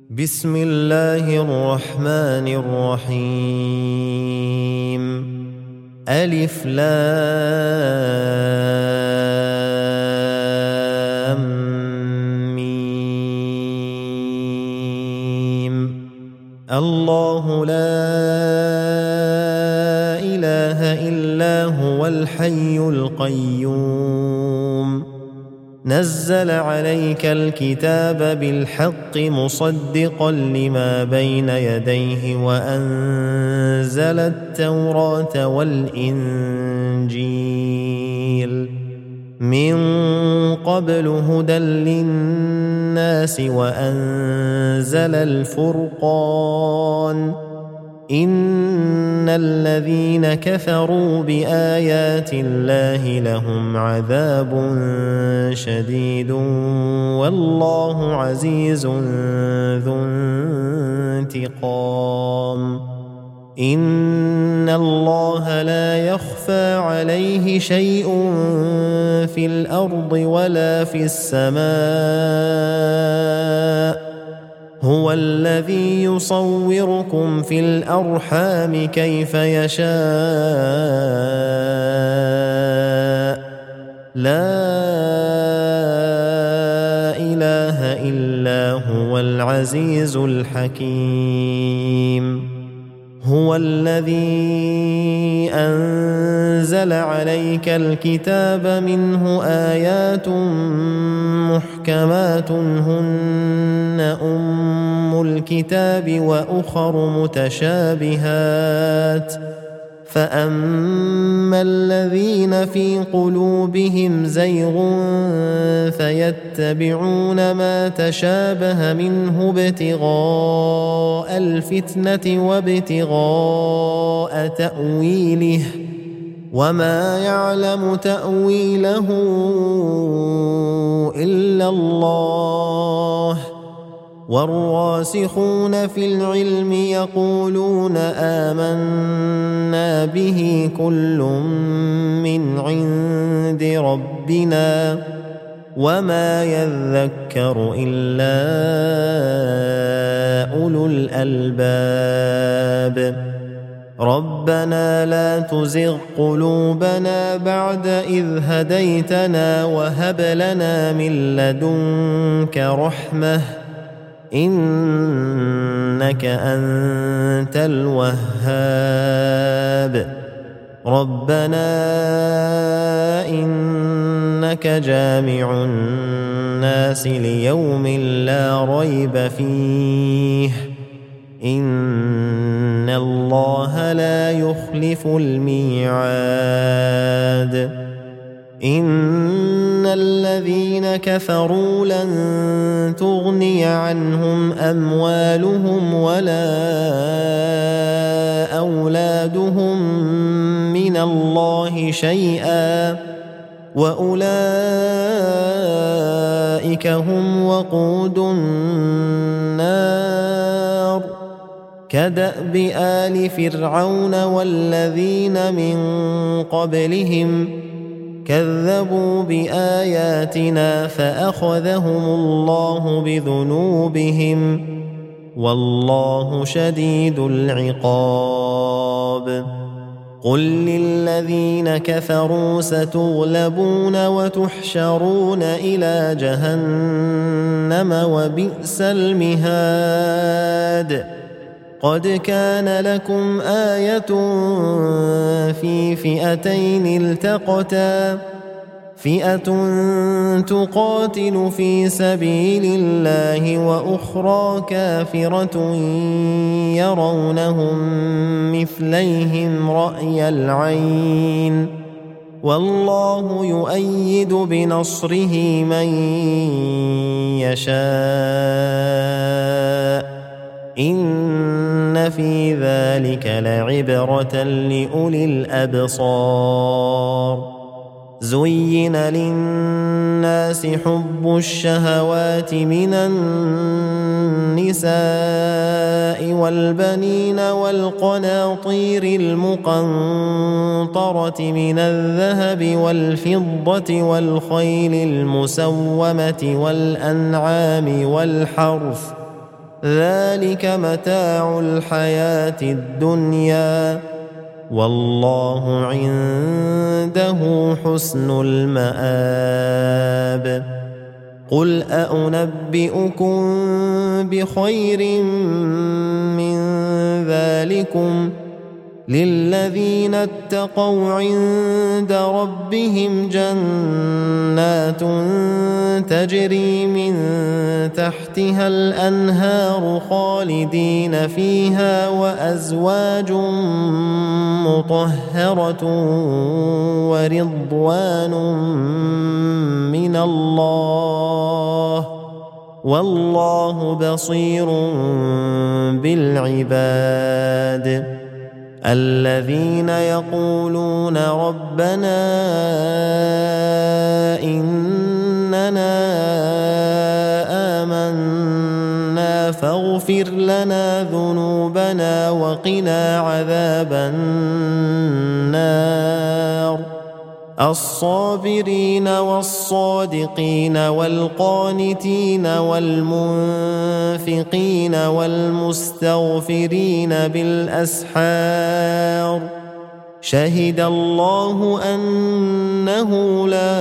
بسم الله الرحمن الرحيم. ألف لام ميم. الله لا إله إلا هو الحي القيوم نزل عليك الكتاب بالحق مصدقا لما بين يديه وأنزل التوراة والإنجيل من قبل هدى للناس وأنزل الفرقان إن الذين كفروا بآيات الله لهم عذاب شديد والله عزيز ذو انتقام. إن الله لا يخفى عليه شيء في الأرض ولا في السماء هو الذي يصوركم في الأرحام كيف يشاء لا إله إلا هو العزيز الحكيم. هو الذي أنزل عليك الكتاب منه آيات محكمات هن أم الكتاب وأخر متشابهات فأما الذين في قلوبهم زيغ فيتبعون ما تشابه منه ابتغاء الفتنة وابتغاء تأويله وما يعلم تأويله إلا الله والراسخون في العلم يقولون آمنا به كل من عند ربنا وما يذكر إلا أولو الألباب. ربنا لا تزغ قلوبنا بعد إذ هديتنا وهب لنا من لدنك رحمة إنك أنت الوهاب. ربنا إنك جامع الناس ليوم لا ريب فيه إن الله لا يخلف الميعاد. إن الذين كفروا لن تغني عنهم أموالهم ولا أولادهم من الله شيئا وأولئك هم وقود النار كدأب آل فرعون والذين من قبلهم كذبوا بآياتنا فأخذهم الله بذنوبهم والله شديد العقاب. قل للذين كفروا ستغلبون وتحشرون إلى جهنم وبئس المهاد. قد كان لكم آية في فئتين التقتا فئة تقاتل في سبيل الله وأخرى كافرة يرونهم مثليهم رأي العين والله يؤيد بنصره من يشاء إن في ذلك لعبرة لأولي الأبصار. زين للناس حب الشهوات من النساء والبنين والقناطير المقنطرة من الذهب والفضة والخيل المسومة والأنعام والحرث ذلك متاع الحياة الدنيا والله عنده حسن المآب قل أنبئكم بخير من ذلكم للذين اتقوا عند ربهم جنات تجري من تحتها الأنهار خالدين فيها وأزواج مطهرة ورضوان من الله والله بصير بالعباد الذين يقولون ربنا إننا آمنا فاغفر لنا ذنوبنا وقنا عذاب النار الصابرين والصادقين والقانتين والمنفقين والمستغفرين بالأسحار شهد الله أنه لا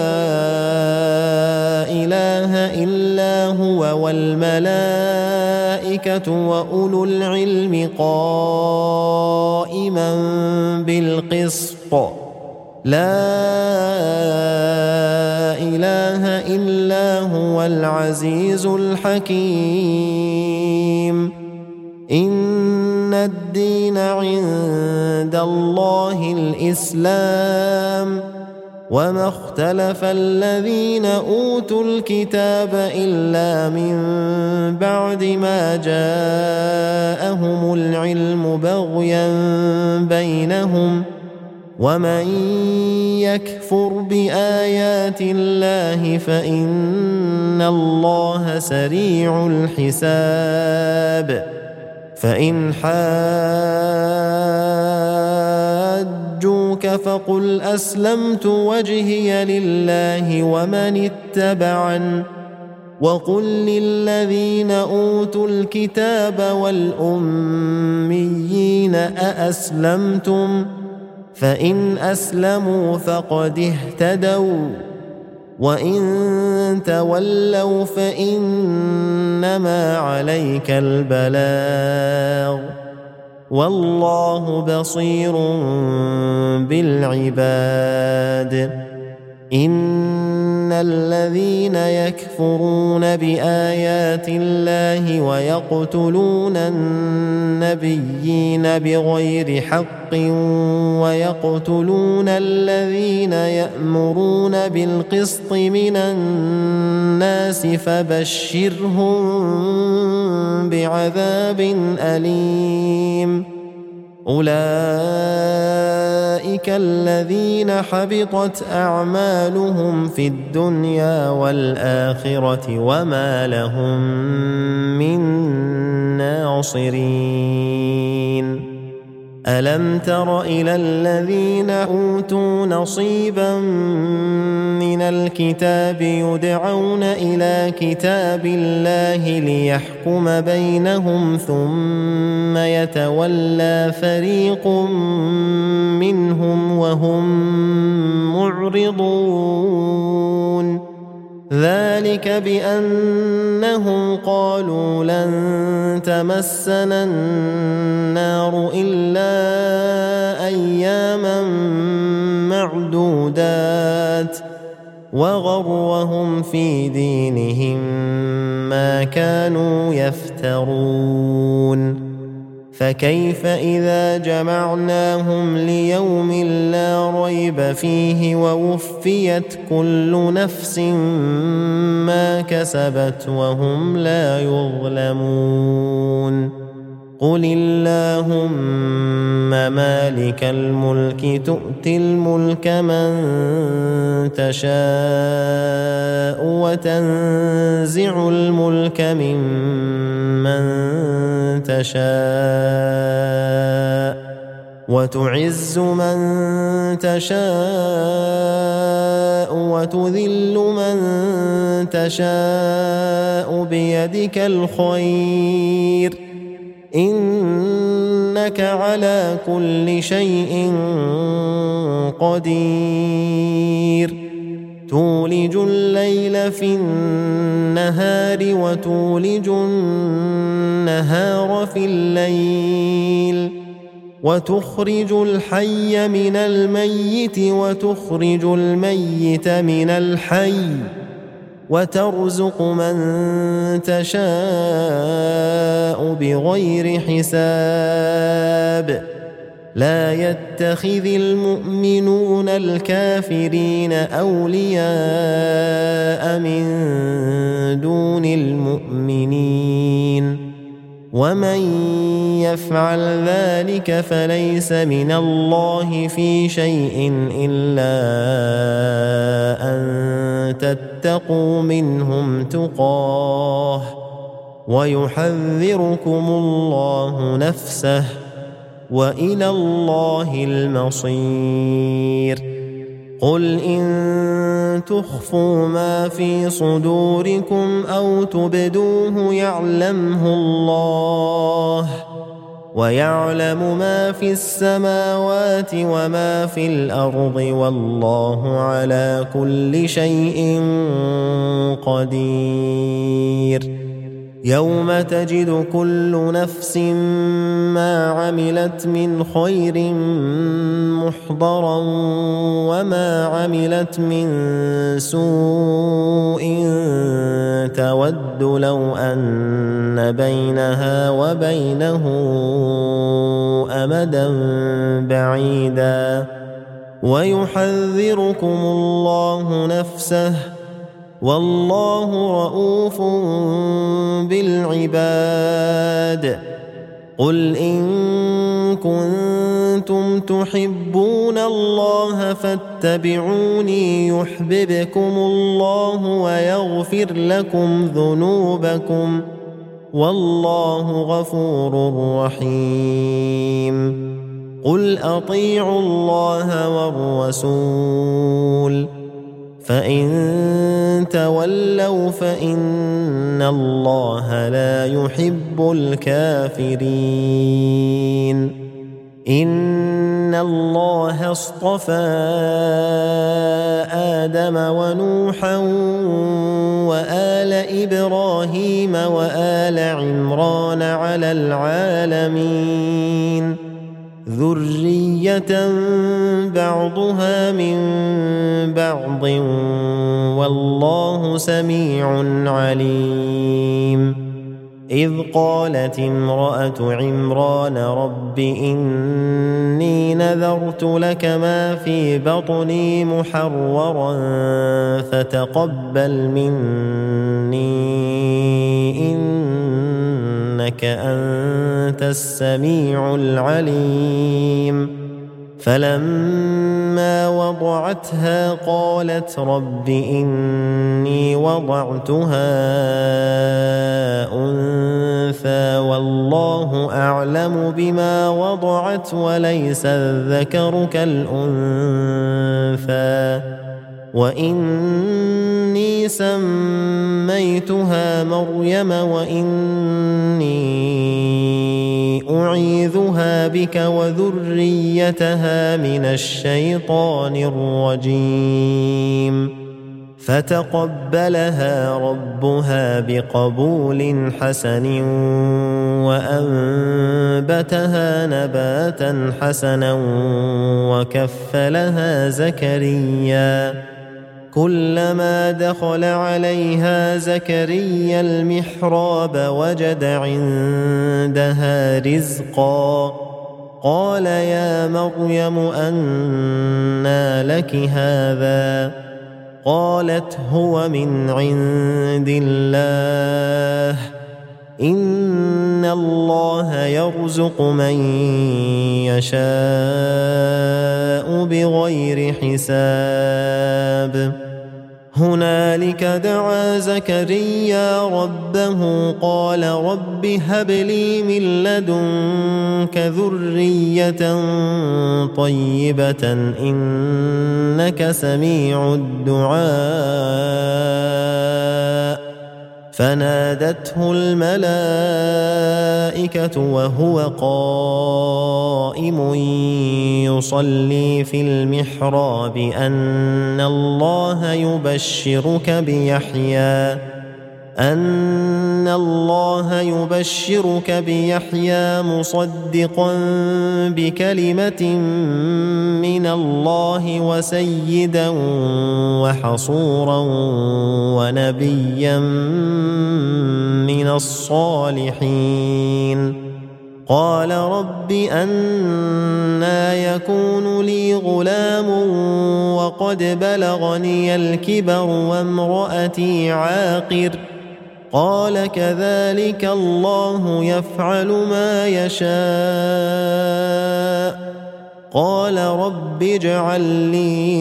إله إلا هو والملائكة وأولو العلم قائما بالقسط لا إله إلا هو العزيز الحكيم إن الدين عند الله الإسلام وما اختلف الذين أوتوا الكتاب إلا من بعد ما جاءهم العلم بغيا بينهم ومن يكفر بآيات الله فإن الله سريع الحساب فإن حاجوك فقل أسلمت وجهي لله ومن اتبعن وقل للذين أوتوا الكتاب والأميين أأسلمتم فإن أسلموا فقد اهتدوا وإن تولوا فإنما عليك البلاغ والله بصير بالعباد إن الذين يكفرون بآيات الله ويقتلون النبيين بغير حق ويقتلون الذين يأمرون بالقسط من الناس فبشرهم بعذاب أليم أولئك الذين حبطت أعمالهم في الدنيا والآخرة وما لهم من ناصرين ألم تر إلى الذين أوتوا نصيبا من الكتاب يدعون إلى كتاب الله ليحكم بينهم ثم يتولى فريق منهم وهم معرضون ذلك بأنهم قالوا لن تمسنا النار إلا أياما معدودات وغرهم في دينهم ما كانوا يفترون فكيف إذا جمعناهم ليوم لا ريب فيه ووفيت كل نفس ما كسبت وهم لا يظلمون قل اللهم مالك الملك تؤتي الملك من تشاء وتنزع الملك ممن تشاء وتعز من تشاء وتذل من تشاء بيدك الخير إنك على كل شيء قدير تولج الليل في النهار وتولج النهار في الليل وتخرج الحي من الميت وتخرج الميت من الحي وترزق من تشاء بغير حساب لا يتخذ المؤمنون الكافرين أولياء من دون المؤمنين ومن يفعل ذلك فليس من الله في شيء إلا أن تتقوا منهم تقاه ويحذركم الله نفسه وإلى الله المصير قل إن تخفوا ما في صدوركم أو تبدوه يعلمه الله ويعلم ما في السماوات وما في الأرض والله على كل شيء قدير يوم تجد كل نفس ما عملت من خير محضرا وما عملت من سوء تود لو أن بينها وبينه أمدا بعيدا ويحذركم الله نفسه والله رؤوف بالعباد قل إن كنتم تحبون الله فاتبعوني يحببكم الله ويغفر لكم ذنوبكم والله غفور رحيم قل أطيعوا الله والرسول فإن تولوا فإن الله لا يحب الكافرين إن الله اصطفى آدم ونوحا وآل إبراهيم وآل عمران على العالمين ذرية بعضها من بعض والله سميع عليم إذ قالت امرأة عمران رب إني نذرت لك ما في بطني محررا فتقبل مني إنك أنت السميع العليم فلما وضعتها قالت رب إني وضعتها أنثى والله أعلم بما وضعت وليس الذكر كالأنثى وإني سميتها مريم وإني أعيذها بك وذريتها من الشيطان الرجيم فتقبلها ربها بقبول حسن وأنبتها نباتا حسنا وكفلها زكريا كلما دخل عليها زكريا المحراب وجد عندها رزقا قال يا مريم أنى لك هذا قالت هو من عند الله إن الله يرزق من يشاء بغير حساب هنالك دعا زكريا ربه قال رب هب لي من لدنك ذرية طيبة إنك سميع الدعاء فنادته الملائكة الملائكة وهو قائم يصلي في المحراب أن الله يبشرك بيحيى مصدقا بكلمة من الله وسيدا وحصورا ونبيا من الصالحين. قال رب أنى يكون لي غلام وقد بلغني الكبر وامرأتي عاقر. قال كذلك الله يفعل ما يشاء. قال رب اجعل لي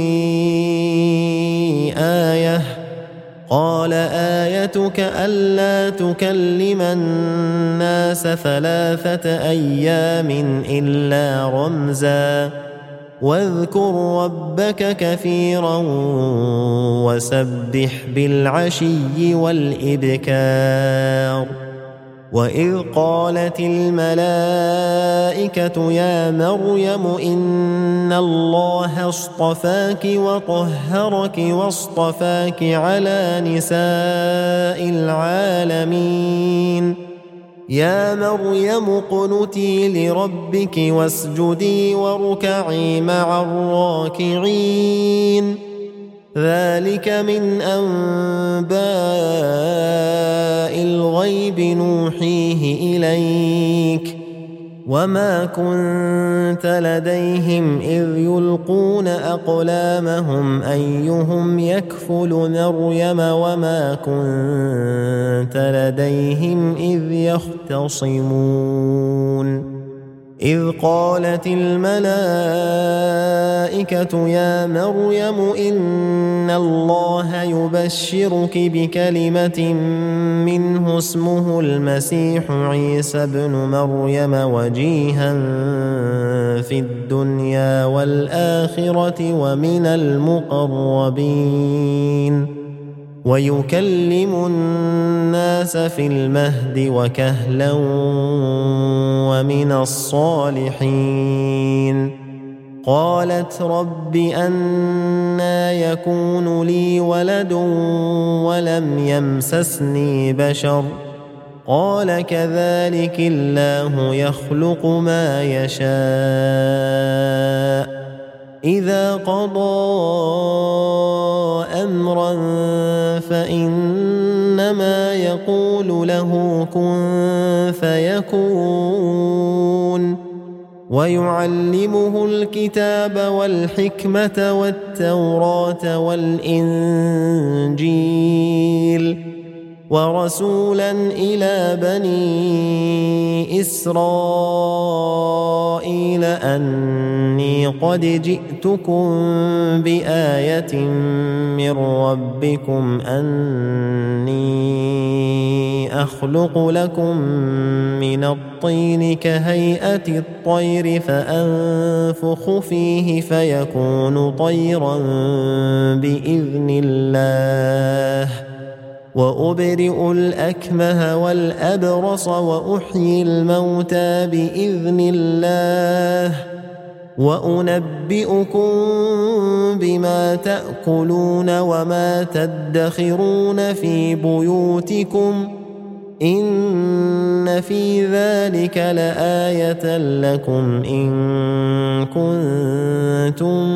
آية. قال آيتك ألا تكلم الناس 3 أيام إلا رمزا واذكر ربك كثيرا وسبح بالعشي والإبكار. وإذ قالت الملائكة يا مريم إن الله اصطفاك وطهرك واصطفاك على نساء العالمين. يا مريم اقنتي لربك واسجدي واركعي مع الراكعين. ذلك من أنباء الغيب نوحيه إليك وما كنت لديهم إذ يلقون أقلامهم أيهم يكفل مريم وما كنت لديهم إذ يختصمون. إذ قالت الملائكة يا مريم إن الله يبشرك بكلمة منه اسمه المسيح عيسى ابن مريم وجيها في الدنيا والآخرة ومن المقربين ويكلم الناس في المهد وكهلا ومن الصالحين. قالت رب أنى يكون لي ولد ولم يمسسني بشر. قال كذلك الله يخلق ما يشاء. إذا قضى أمرا فإنما يقول له كن فيكون. ويعلمه الكتاب والحكمة والتوراة والإنجيل ورسولا إلى بني إسرائيل أني قد جئتكم بآية من ربكم أني أخلق لكم من الطين كهيئة الطير فأنفخ فيه فيكون طيرا بإذن الله وأبرئ الأكمه والأبرص وأحيي الموتى بإذن الله وأنبئكم بما تأكلون وما تدخرون في بيوتكم إن في ذلك لآية لكم إن كنتم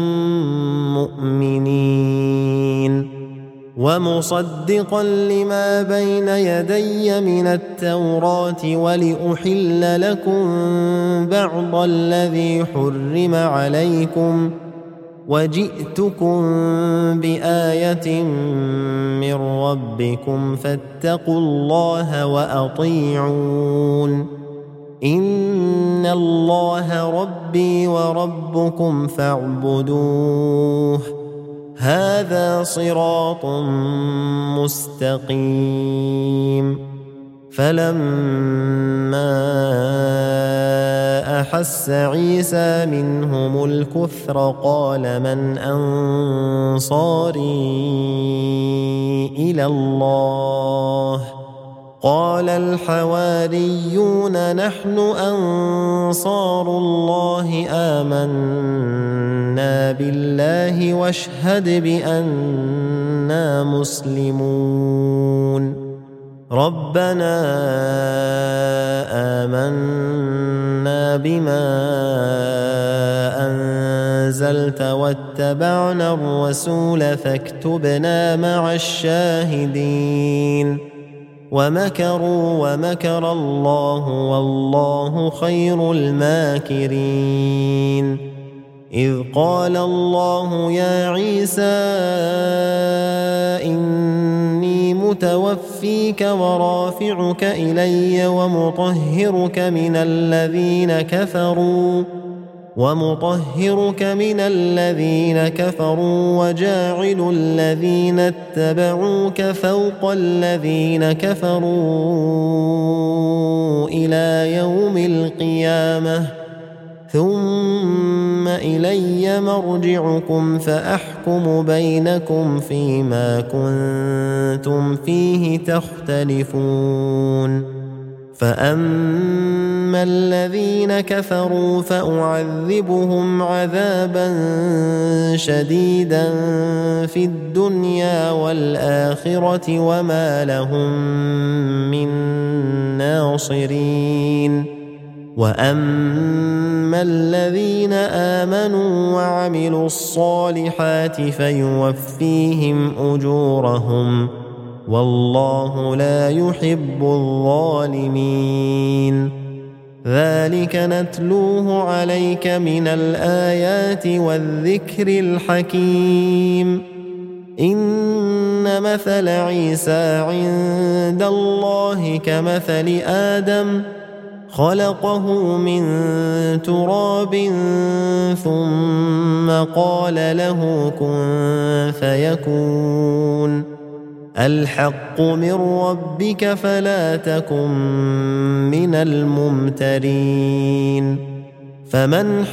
مؤمنين. ومصدقا لما بين يدي من التوراة ولأحل لكم بعض الذي حرم عليكم وجئتكم بآية من ربكم فاتقوا الله وأطيعون. إن الله ربي وربكم فاعبدوه هذا صراط مستقيم. فلما أحس عيسى منهم الكفر قال من أنصاري إلى الله قال الحواريون نحن أنصار الله آمنا بالله واشهد بأننا مسلمون ربنا آمنا بما أنزلت واتبعنا الرسول فاكتبنا مع الشاهدين ومكروا ومكر الله والله خير الماكرين إذ قال الله يا عيسى إني متوفيك ورافعك إلي ومطهرك من الذين كفروا وجاعل الذين اتبعوك فوق الذين كفروا إلى يوم القيامة ثم إلي مرجعكم فأحكم بينكم فيما كنتم فيه تختلفون فأما الذين كفروا فأعذبهم عذابا شديدا في الدنيا والآخرة وما لهم من ناصرين وأما الذين آمنوا وعملوا الصالحات فيوفيهم أجورهم والله لا يحب الظالمين ذلك نتلوه عليك من الآيات والذكر الحكيم إن مثل عيسى عند الله كمثل آدم خلقه من تراب ثم قال له كن فيكون الحق من ربك فلا تكن من الممترين فمن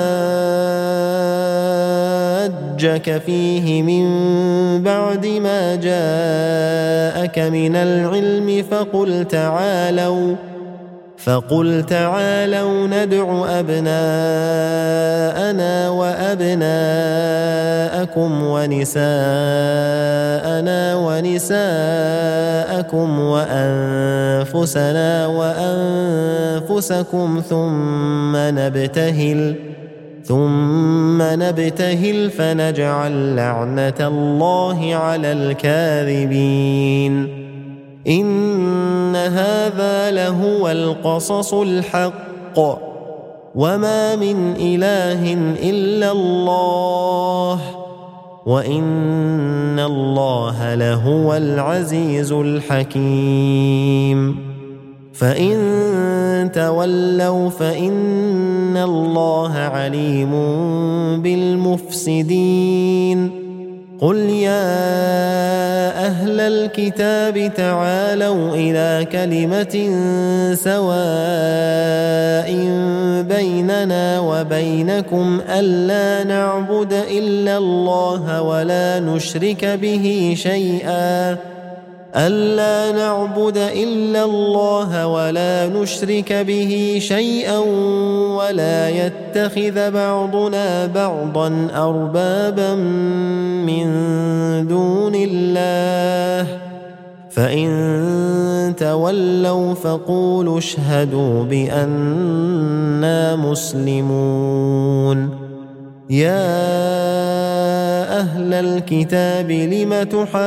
حاجك فيه من بعد ما جاءك من العلم فقل تعالوا ندع أبناءنا وأبناءكم ونساءنا ونساءكم وأنفسنا وأنفسكم ثم نبتهل فنجعل لعنة الله على الكاذبين إن هذا لهو القصص الحق وما من إله إلا الله وإن الله لهو العزيز الحكيم فإن تولوا فإن الله عليم بالمفسدين قل يا أهل الكتاب تعالوا إلى كلمة سواء بيننا وبينكم ألا نعبد إلا الله ولا نشرك به شيئا ولا يتخذ بعضنا بعضا أربابا من دون الله فإن تولوا فقولوا اشهدوا بأننا مسلمون يا أهل الكتاب لم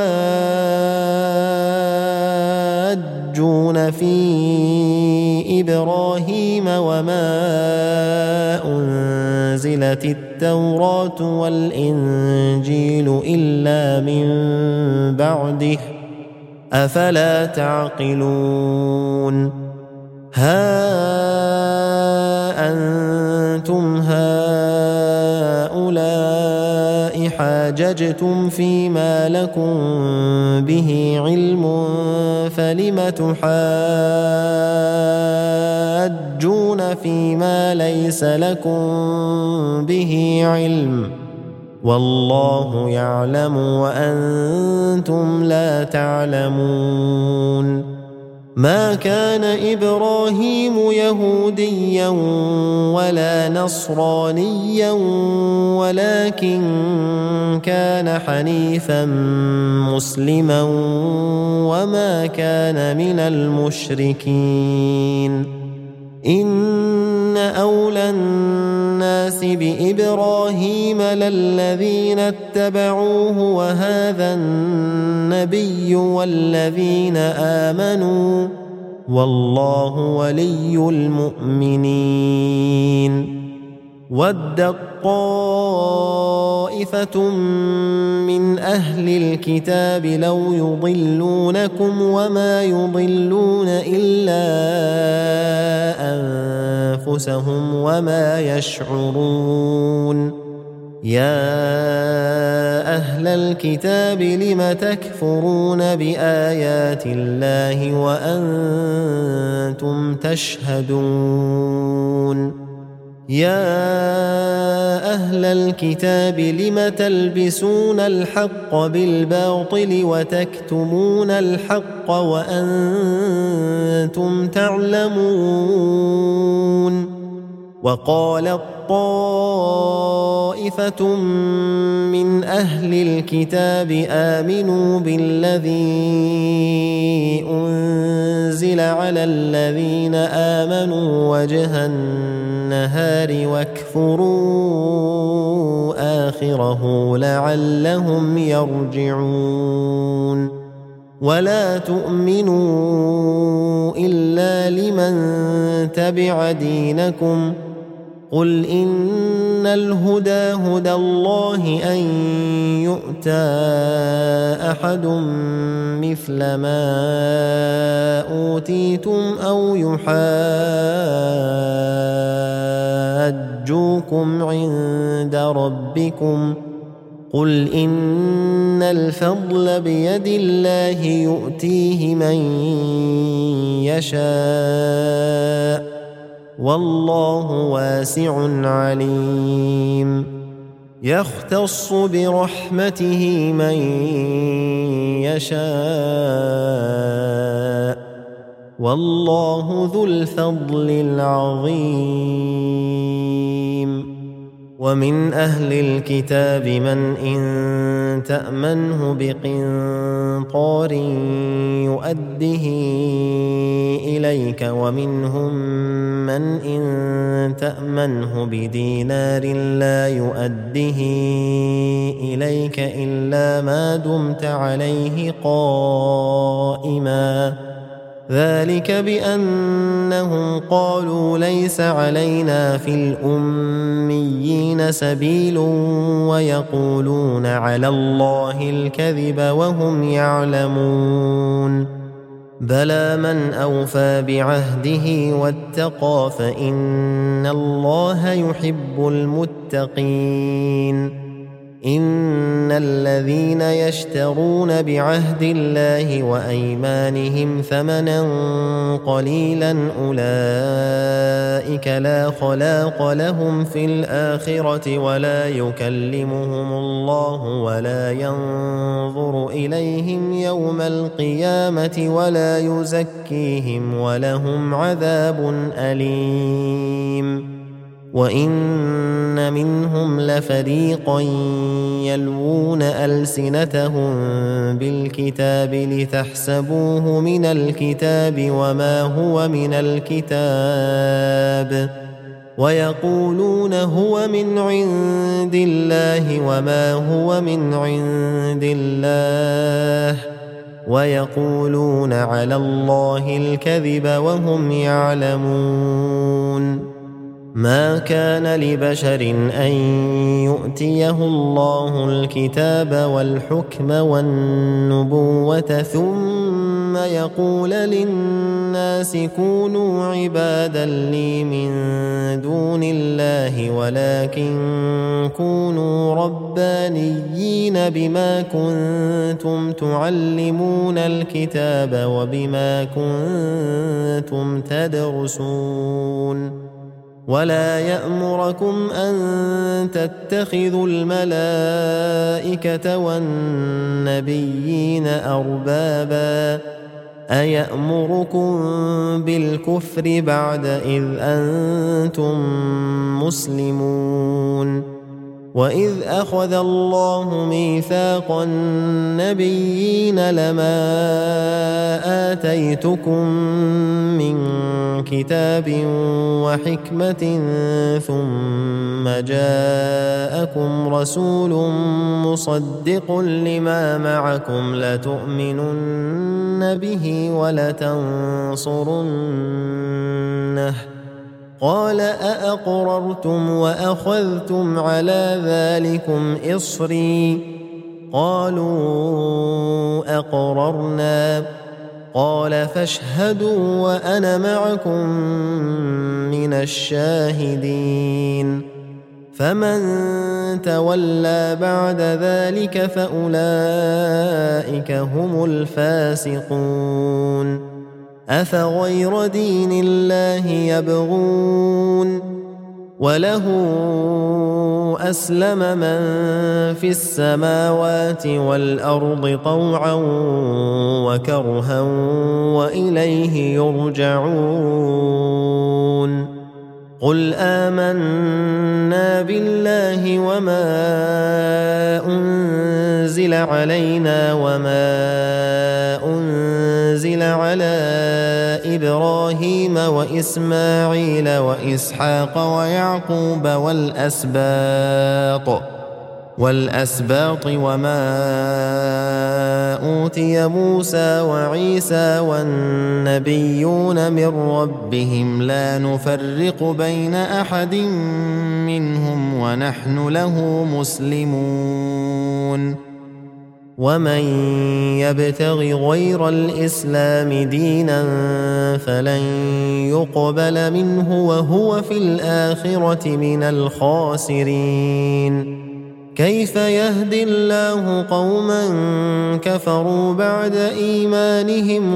تحاجون في إبراهيم وما أنزلت التوراة والإنجيل إلا من بعده أفلا تعقلون ها أنتم هؤلاء حاججتم فيما لكم به علم فلم تحاجون فيما ليس لكم به علم والله يعلم وأنتم لا تعلمون ما كان إبراهيم يهوديا ولا نصرانيا ولكن كان حنيفا مسلما وما كان من المشركين إن أولى الناس بإبراهيم للذين اتبعوه وهذا النبي والذين آمنوا والله ولي المؤمنين ودت طائفة من أهل الكتاب لو يضلونكم وما يضلون إلا أنفسهم وما يشعرون يا أهل الكتاب لم تكفرون بآيات الله وأنتم تشهدون يا أهل الكتاب لم تلبسون الحق بالباطل وتكتمون الحق وأنتم تعلمون وقالت طائفة من أهل الكتاب آمنوا بالذي أنزل على الذين آمنوا وجه النهار واكفروا آخره لعلهم يرجعون ولا تؤمنوا إلا لمن تبع دينكم قل إن الهدى هدى الله أن يؤتى أحد مثل ما أوتيتم أو يحاجوكم عند ربكم قل إن الفضل بيد الله يؤتيه من يشاء والله واسع عليم يختص برحمته من يشاء والله ذو الفضل العظيم ومن أهل الكتاب من إن تأمنه بقنطار يؤده إليك ومنهم من إن تأمنه بدينار لا يؤده إليك إلا ما دمت عليه قائما ذلك بأنهم قالوا ليس علينا في الأميين سبيل ويقولون على الله الكذب وهم يعلمون بلى من أوفى بعهده واتقى فإن الله يحب المتقين إن الذين يشترون بعهد الله وأيمانهم ثمنا قليلا أولئك لا خلاق لهم في الآخرة ولا يكلمهم الله ولا ينظر إليهم يوم القيامة ولا يزكيهم ولهم عذاب أليم وإن منهم لفريقا يلوون ألسنتهم بالكتاب لتحسبوه من الكتاب وما هو من الكتاب ويقولون هو من عند الله وما هو من عند الله ويقولون على الله الكذب وهم يعلمون ما كان لبشر أن يؤتيه الله الكتاب والحكم والنبوة ثم يقول للناس كونوا عبادا لي من دون الله ولكن كونوا ربانيين بما كنتم تعلمون الكتاب وبما كنتم تدرسون ولا يأمركم أن تتخذوا الملائكة والنبيين أربابا أيأمركم بالكفر بعد إذ أنتم مسلمون وإذ أخذ الله ميثاق النبيين لما آتيتكم من كتاب وحكمة ثم جاءكم رسول مصدق لما معكم لتؤمنن به ولتنصرنه قال أأقررتم وأخذتم على ذلكم إصري قالوا أقررنا قال فاشهدوا وأنا معكم من الشاهدين فمن تولى بعد ذلك فأولئك هم الفاسقون أفغير دين الله يبغون وله أسلم من في السماوات والأرض طوعا وكرها وإليه يرجعون قل آمنا بالله وما أنزل علينا وما أنزل على إبراهيم وإسماعيل وإسحاق ويعقوب والأسباط وما أوتي موسى وعيسى والنبيون من ربهم لا نفرق بين أحد منهم ونحن له مسلمون ومن يبتغ غير الإسلام دينا فلن يقبل منه وهو في الآخرة من الخاسرين كيف يهدي الله قوما كفروا بعد إيمانهم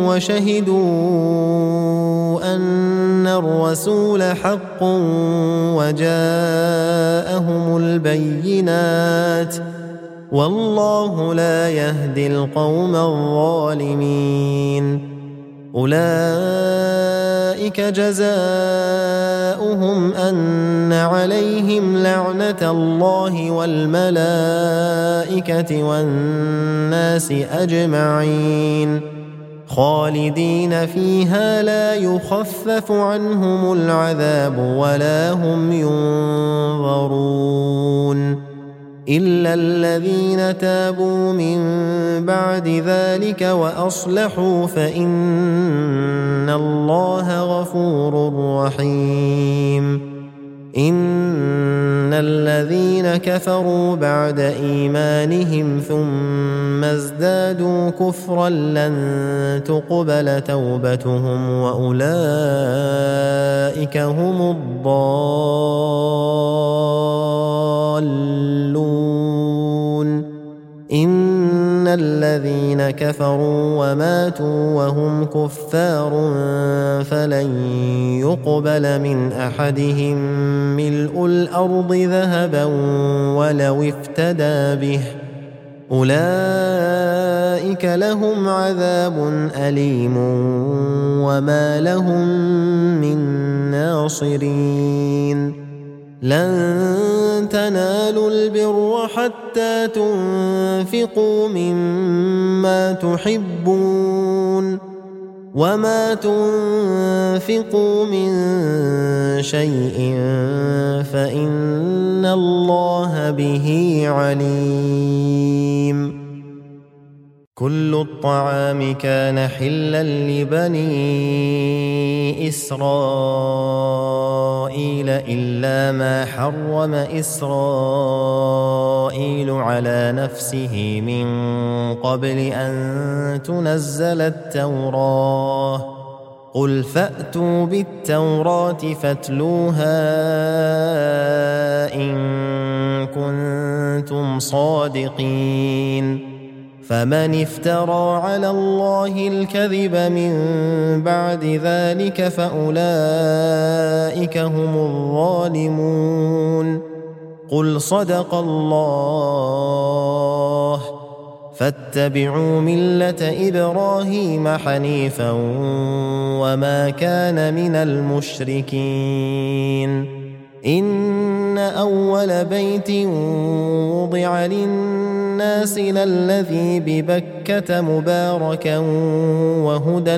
وشهدوا أن الرسول حق وجاءهم البينات والله لا يهدي القوم الظالمين أولئك جزاؤهم أن عليهم لعنة الله والملائكة والناس أجمعين خالدين فيها لا يخفف عنهم العذاب ولا هم ينظرون إلا الذين تابوا من بعد ذلك وأصلحوا فإن الله غفور رحيم إن الذين كفروا بعد إيمانهم ثم ازدادوا كفرا لن تقبل توبتهم وأولئك هم الضالون إن الذين كفروا وماتوا وهم كفار فلن يقبل من أحدهم ملء الأرض ذهبا ولو افتدى به أولئك لهم عذاب أليم وما لهم من ناصرين لن تنالوا البر حتى تنفقوا مما تحبون وما تنفقوا من شيء فإن الله به عليم كل الطعام كان حلا لبني إسرائيل إلا ما حرم إسرائيل على نفسه من قبل أن تنزل التوراة قل فأتوا بالتوراة فاتلوها إن كنتم صادقين فمن افترى على الله الكذب من بعد ذلك فأولئك هم الظالمون قل صدق الله فاتبعوا ملة إبراهيم حنيفا وما كان من المشركين إن أول بيت وضع للناس للذي ببكة مباركا وهدى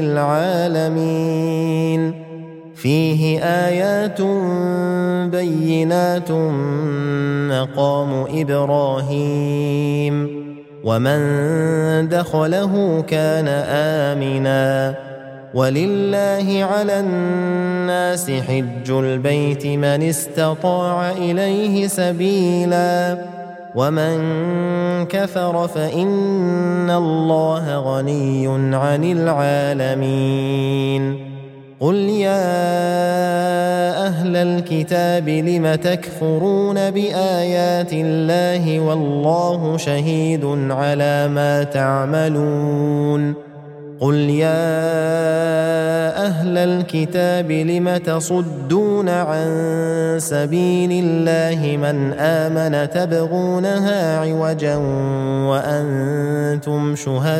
للعالمين فيه آيات بينات مقام إبراهيم ومن دخله كان آمنا ولله على الناس حج البيت من استطاع إليه سبيلا ومن كفر فإن الله غني عن العالمين قل يا أهل الكتاب لم تكفرون بآيات الله والله شهيد على ما تعملون قل يا أهل الكتاب لم تصدون عن سبيل الله من آمن تبغونها عوجا وأنتم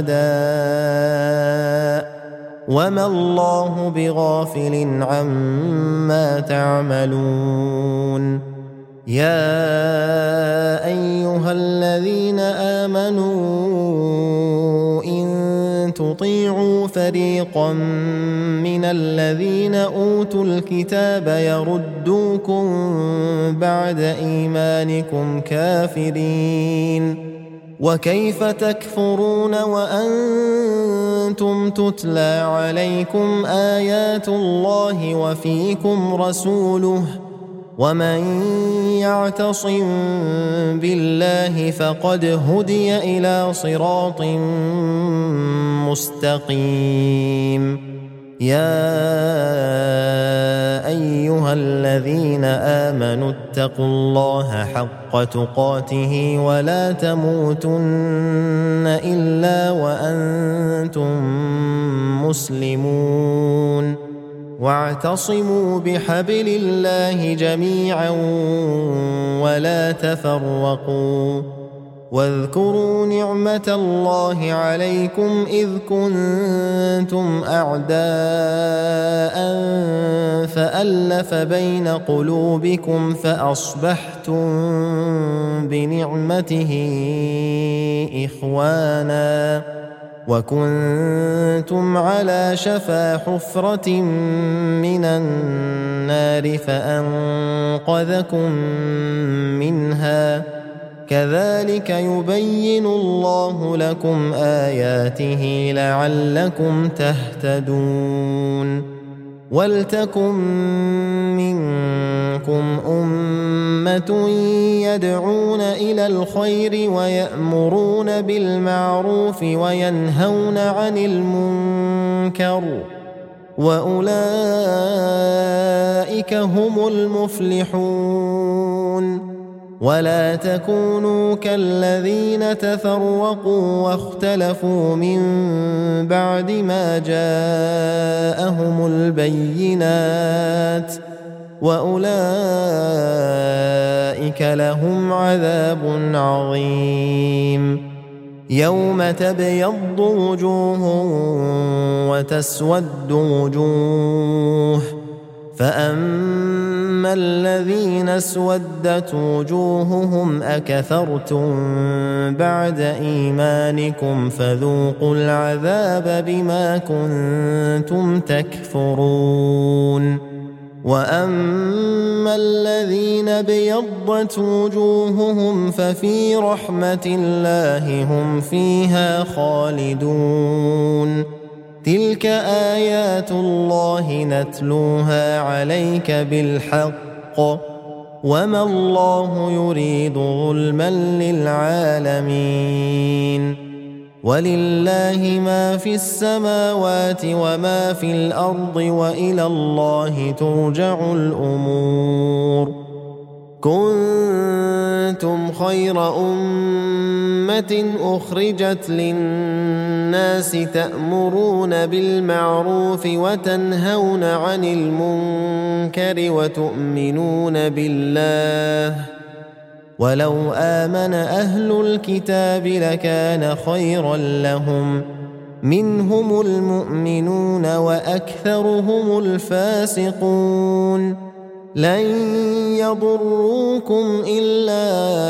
شهداء وما الله بغافل عما تعملون يا أيها الذين آمنوا إن تطيعوا فريقا من الذين أوتوا الكتاب يردوكم بعد إيمانكم كافرين وكيف تكفرون وأنتم تتلى عليكم آيات الله وفيكم رسوله ومن يعتصم بالله فقد هدي إلى صراط مستقيم يا أيها الذين آمنوا اتقوا الله حق تقاته ولا تموتن إلا وأنتم مسلمون واعتصموا بحبل الله جميعا ولا تفرقوا واذكروا نعمة الله عليكم إذ كنتم أعداء فألف بين قلوبكم فأصبحتم بنعمته إخوانا وكنتم على شفا حفرة من النار فأنقذكم منها كذلك يبين الله لكم آياته لعلكم تهتدون ولتكن منكم أمة يدعون إلى الخير ويأمرون بالمعروف وينهون عن المنكر وأولئك هم المفلحون ولا تكونوا كالذين تفرقوا واختلفوا من بعد ما جاءهم البينات وأولئك لهم عذاب عظيم يوم تبيض وجوه وتسود وجوه فأما الذين اسودت وجوههم أكفرتم بعد إيمانكم فذوقوا العذاب بما كنتم تكفرون وأما الذين ابيضت وجوههم ففي رحمة الله هم فيها خالدون تلك آيات الله نتلوها عليك بالحق وما الله يريد ظلما للعالمين ولله ما في السماوات وما في الأرض وإلى الله ترجع الأمور كنتم خير أمة أخرجت للناس تأمرون بالمعروف وتنهون عن المنكر وتؤمنون بالله ولو آمن أهل الكتاب لكان خيرا لهم منهم المؤمنون وأكثرهم الفاسقون لن يضروكم إلا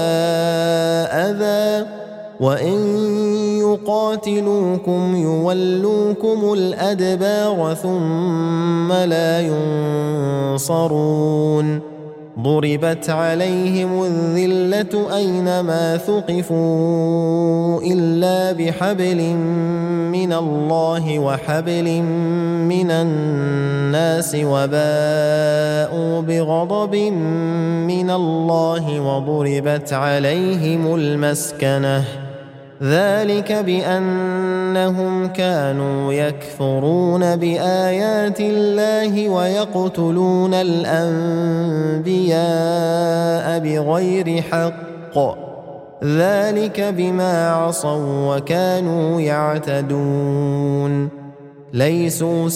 أذى وإن يقاتلوكم يولوكم الأدبار ثم لا ينصرون ضربت عليهم الذلة أينما ثقفوا إلا بحبل من الله وحبل من الناس وباءوا بغضب من الله وضربت عليهم المسكنة ذلك بأنهم كانوا يكفرون بآيات الله ويقتلون الأنبياء بغير حق ذلك بما عصوا وكانوا يعتدون ليسوا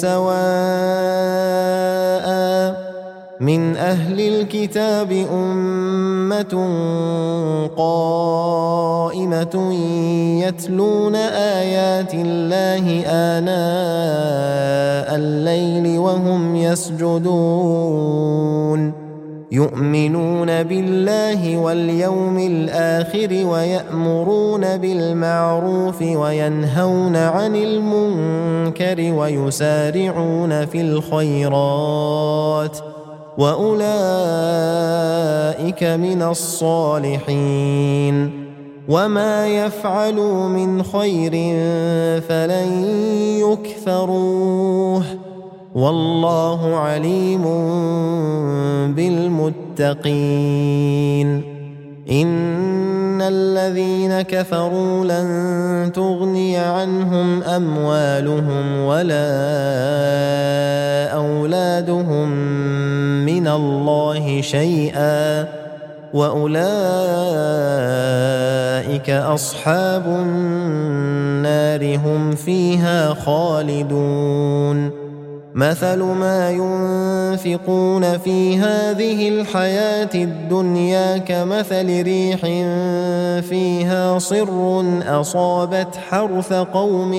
سواء من أهل الكتاب أمة قائمة يتلون آيات الله آناء الليل وهم يسجدون يؤمنون بالله واليوم الآخر ويأمرون بالمعروف وينهون عن المنكر ويسارعون في الخيرات وأولئك من الصالحين وما يفعلوا من خير فلن يكفروه والله عليم بالمتقين إن الذين كفروا لن تغني عنهم أموالهم ولا أولادهم من الله شيئا وأولئك أصحاب النار هم فيها خالدون مثل ما ينفقون في هذه الحياة الدنيا كمثل ريح فيها صر أصابت حرث قوم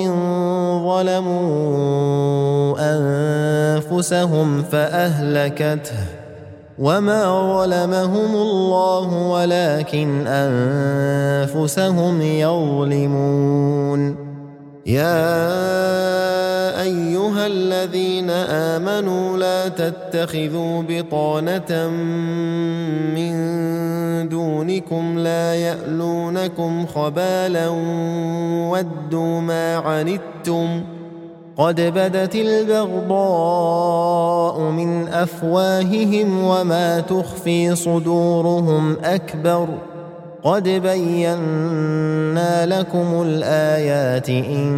ظلموا أنفسهم فأهلكته وما ظلمهم الله ولكن أنفسهم يظلمون يا أيها الذين آمنوا لا تتخذوا بطانة من دونكم لا يألونكم خبالا ودوا ما عنتم قد بدت البغضاء من أفواههم وما تخفي صدورهم أكبر قد بينا لكم الآيات إن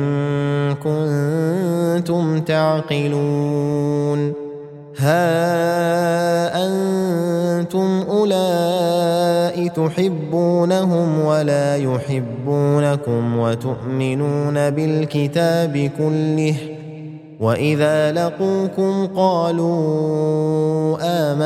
كنتم تعقلون ها أنتم أولئك تحبونهم ولا يحبونكم وتؤمنون بالكتاب كله وإذا لقوكم قالوا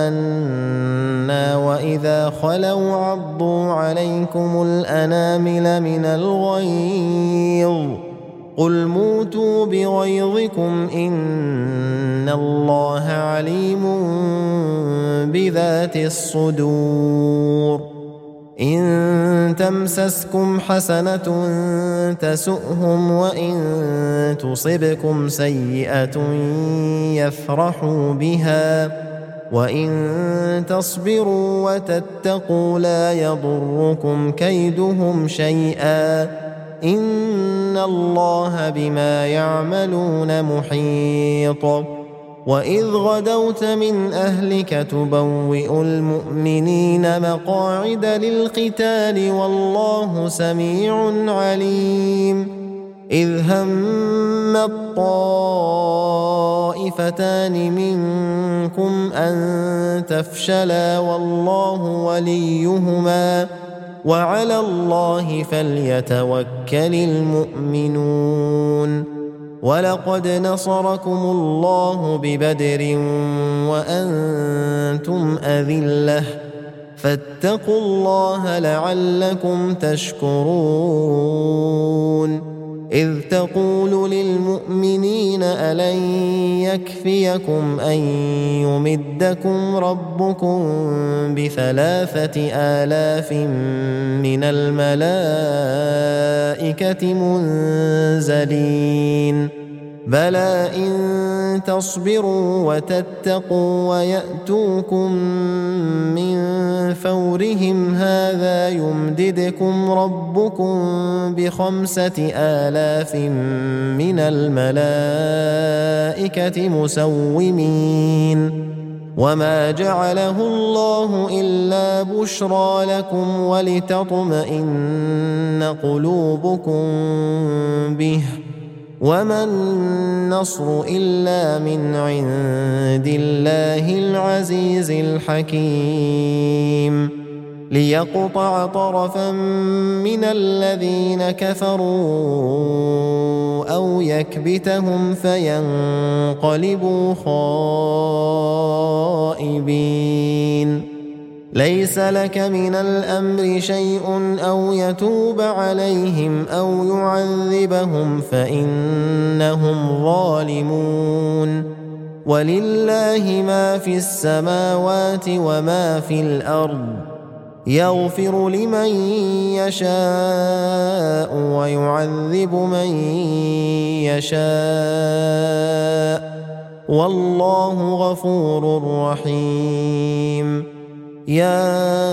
آمنا وإذا خلوا عضوا عليكم الأنامل من الغيظ قل موتوا بغيظكم إن الله عليم بذات الصدور إن تمسسكم حسنة تسؤهم وإن تصبكم سيئة يفرحوا بها وإن تصبروا وتتقوا لا يضركم كيدهم شيئا إن الله بما يعملون محيط وإذ غدوت من أهلك تبوئ المؤمنين مقاعد للقتال والله سميع عليم إذ هم الطائفتان منكم أن تفشلا والله وليهما وعلى الله فليتوكل المؤمنون ولقد نصركم الله ببدر وأنتم أذلة فاتقوا الله لعلكم تشكرون إذ تقول للمؤمنين ألن يكفيكم أن يمدكم ربكم ب3,000 من الملائكة منزلين بلى إن تصبروا وتتقوا ويأتوكم من فورهم هذا يمددكم ربكم ب5,000 من الملائكة مسومين وما جعله الله إلا بشرى لكم ولتطمئن قلوبكم به وما النصر إلا من عند الله العزيز الحكيم ليقطع طرفا من الذين كفروا أو يكبتهم فينقلبوا خائبين ليس لك من الأمر شيء أو يتوب عليهم أو يعذبهم فإنهم ظالمون ولله ما في السماوات وما في الأرض يغفر لمن يشاء ويعذب من يشاء والله غفور رحيم يا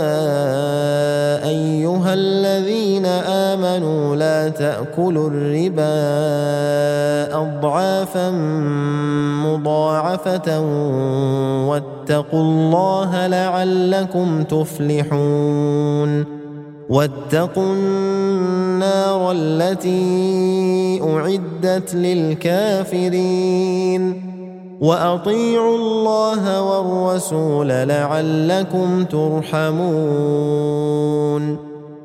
أيها الذين آمنوا لا تأكلوا الربا أضعافا مضاعفة واتقوا الله لعلكم تفلحون واتقوا النار التي أعدت للكافرين وأطيعوا الله والرسول لعلكم ترحمون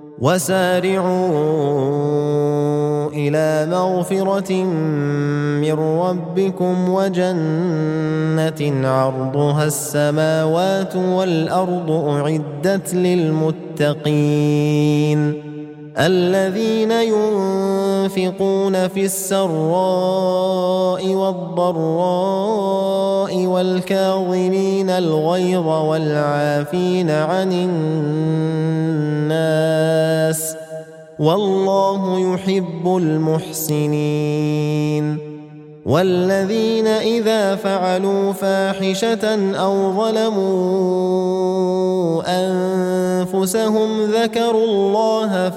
وسارعوا إلى مغفرة من ربكم وجنة عرضها السماوات والأرض أعدت للمتقين الذين ينفقون في السراء والضراء والكاظمين الغيظ والعافين عن الناس والله يحب المحسنين والذين إذا فعلوا فاحشة أو ظلموا أنفسهم ذكروا الله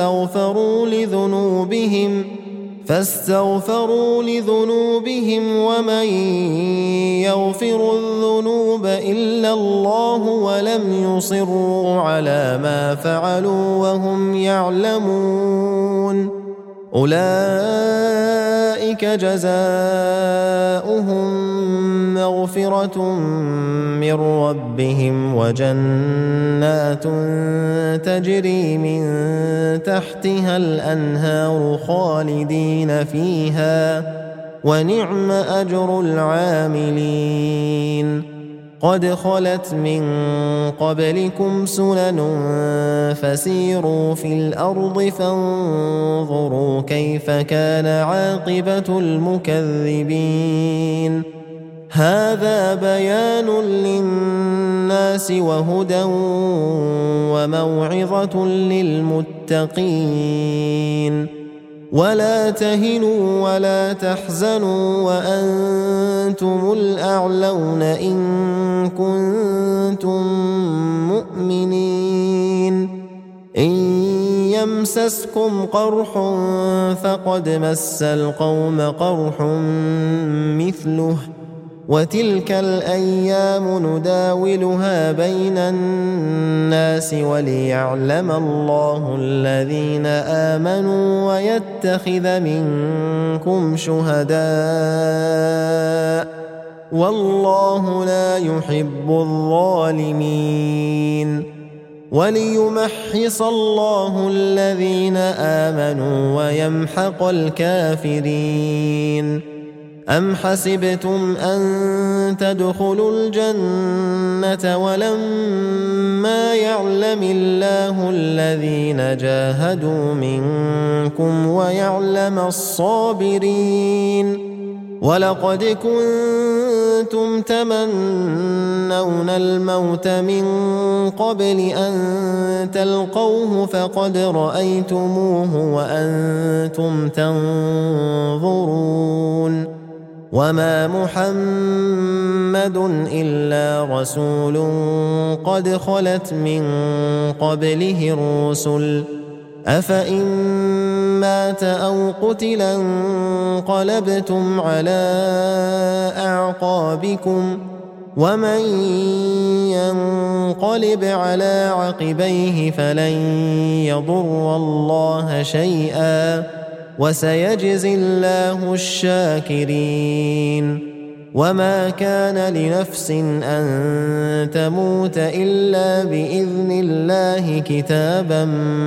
فاستغفروا لذنوبهم ومن يغفر الذنوب إلا الله ولم يصروا على ما فعلوا وهم يعلمون أولئك جزاؤهم مغفرة من ربهم وجنات تجري من تحتها الأنهار خالدين فيها ونعم أجر العاملين قد خلت من قبلكم سنن فسيروا في الأرض فانظروا كيف كان عاقبة المكذبين هذا بيان للناس وهدى وموعظة للمتقين ولا تهنوا ولا تحزنوا وأنتم الأعلون إن كنتم مؤمنين إن يمسسكم قرح فقد مس القوم قرح مثله وتلك الأيام نداولها بين الناس وليعلم الله الذين آمنوا ويتخذ منكم شهداء والله لا يحب الظالمين وليمحص الله الذين آمنوا ويمحق الكافرين أم حسبتم أن تدخلوا الجنة ولما يعلم الله الذين جاهدوا منكم ويعلم الصابرين ولقد كنتم تمنون الموت من قبل أن تلقوه فقد رأيتموه وأنتم تنظرون وما محمد إلا رسول قد خلت من قبله الرسل أفإن مات أو قتلا انقلبتم على أعقابكم ومن ينقلب على عقبيه فلن يضر الله شيئا وسيجزي الله الشاكرين وما كان لنفس أن تموت إلا بإذن الله كتابا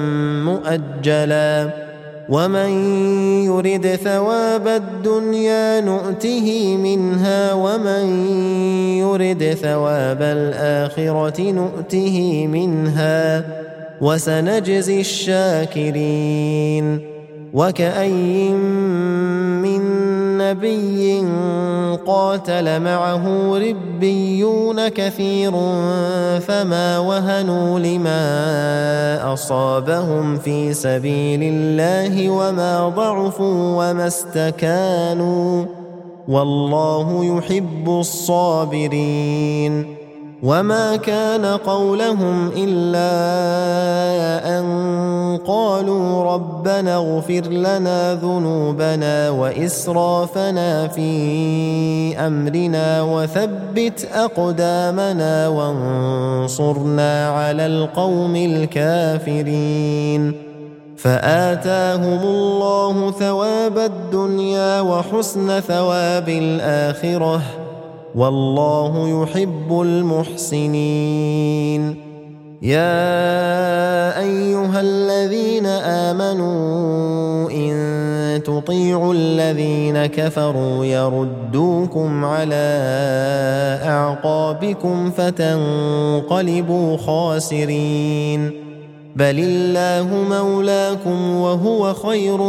مؤجلا ومن يرد ثواب الدنيا نؤته منها ومن يرد ثواب الآخرة نؤته منها وسنجزي الشاكرين وكأي من نبي قاتل معه ربيون كثير فما وهنوا لما أصابهم في سبيل الله وما ضعفوا وما استكانوا والله يحب الصابرين وما كان قولهم إلا أن قالوا ربنا اغفر لنا ذنوبنا وإسرافنا في أمرنا وثبت أقدامنا وانصرنا على القوم الكافرين فآتاهم الله ثواب الدنيا وحسن ثواب الآخرة والله يحب المحسنين يا أيها الذين آمنوا إن تطيعوا الذين كفروا يردوكم على أعقابكم فتنقلبوا خاسرين بل الله مولاكم وهو خير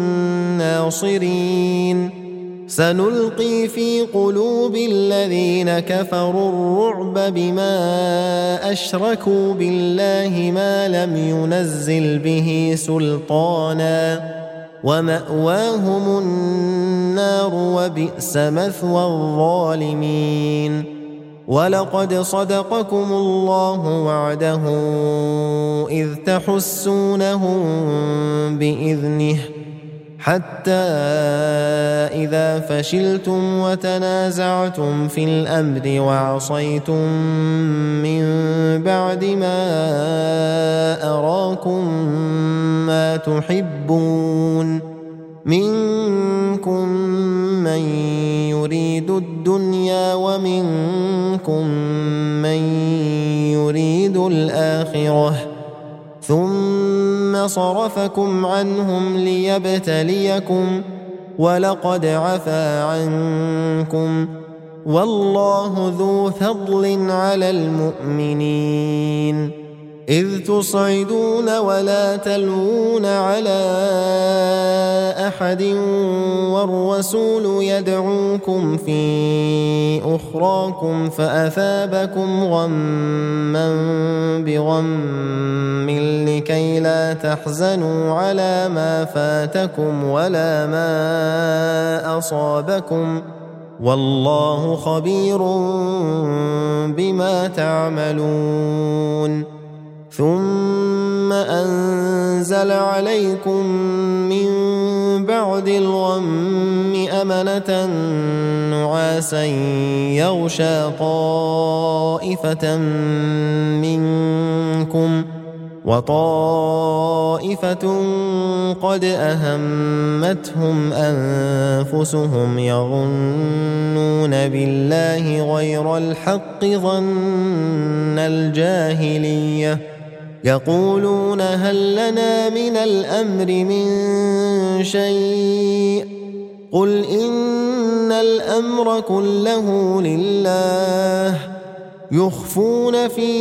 الناصرين سنلقي في قلوب الذين كفروا الرعب بما أشركوا بالله ما لم ينزل به سلطانا ومأواهم النار وبئس مثوى الظالمين ولقد صدقكم الله وعده إذ تحسونهم بإذنه حتى إذا فشلتم وتنازعتم في الأمر وعصيتم من بعد ما أراكم ما تحبون منكم من يريد الدنيا ومنكم من يريد الآخرة ثم صرفكم عنهم ليبتليكم ولقد عفا عنكم والله ذو فضل على المؤمنين إذ تصعدون ولا تلوون على أحد والرسول يدعوكم في أخراكم فأثابكم غما بغم لكي لا تحزنوا على ما فاتكم ولا ما أصابكم والله خبير بما تعملون ثم أنزل عليكم من بعد الغم أمنة نعاسا يغشى طائفة منكم وطائفة قد أهمتهم أنفسهم يظنون بالله غير الحق ظن الجاهلية يقولون هل لنا من الأمر من شيء قل إن الأمر كله لله يخفون في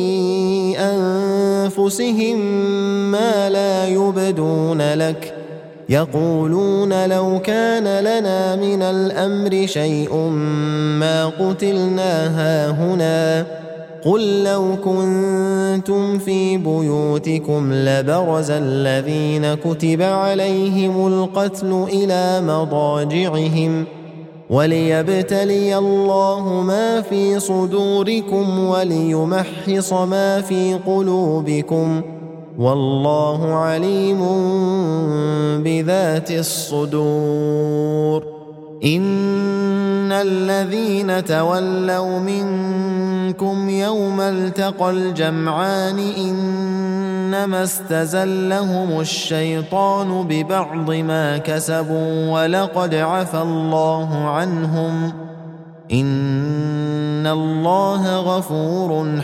أنفسهم ما لا يبدون لك يقولون لو كان لنا من الأمر شيء ما قتلنا هاهنا قل لو كنتم في بيوتكم لبرز الذين كتب عليهم القتل إلى مضاجعهم وليبتلي الله ما في صدوركم وليمحص ما في قلوبكم والله عليم بذات الصدور إن الذين تولوا منكم يوم التقى الجمعان إنما استزلهم الشيطان ببعض ما كسبوا ولقد عفى الله عنهم إن الله غفور